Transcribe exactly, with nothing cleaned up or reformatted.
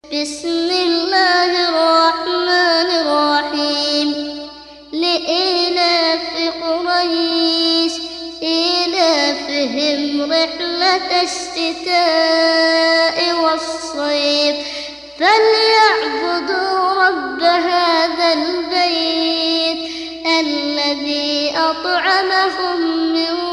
بسم الله الرحمن الرحيم لإيلاف قريش إيلافهم رحلة الشتاء والصيف فليعبدوا رب هذا البيت الذي أطعمهم من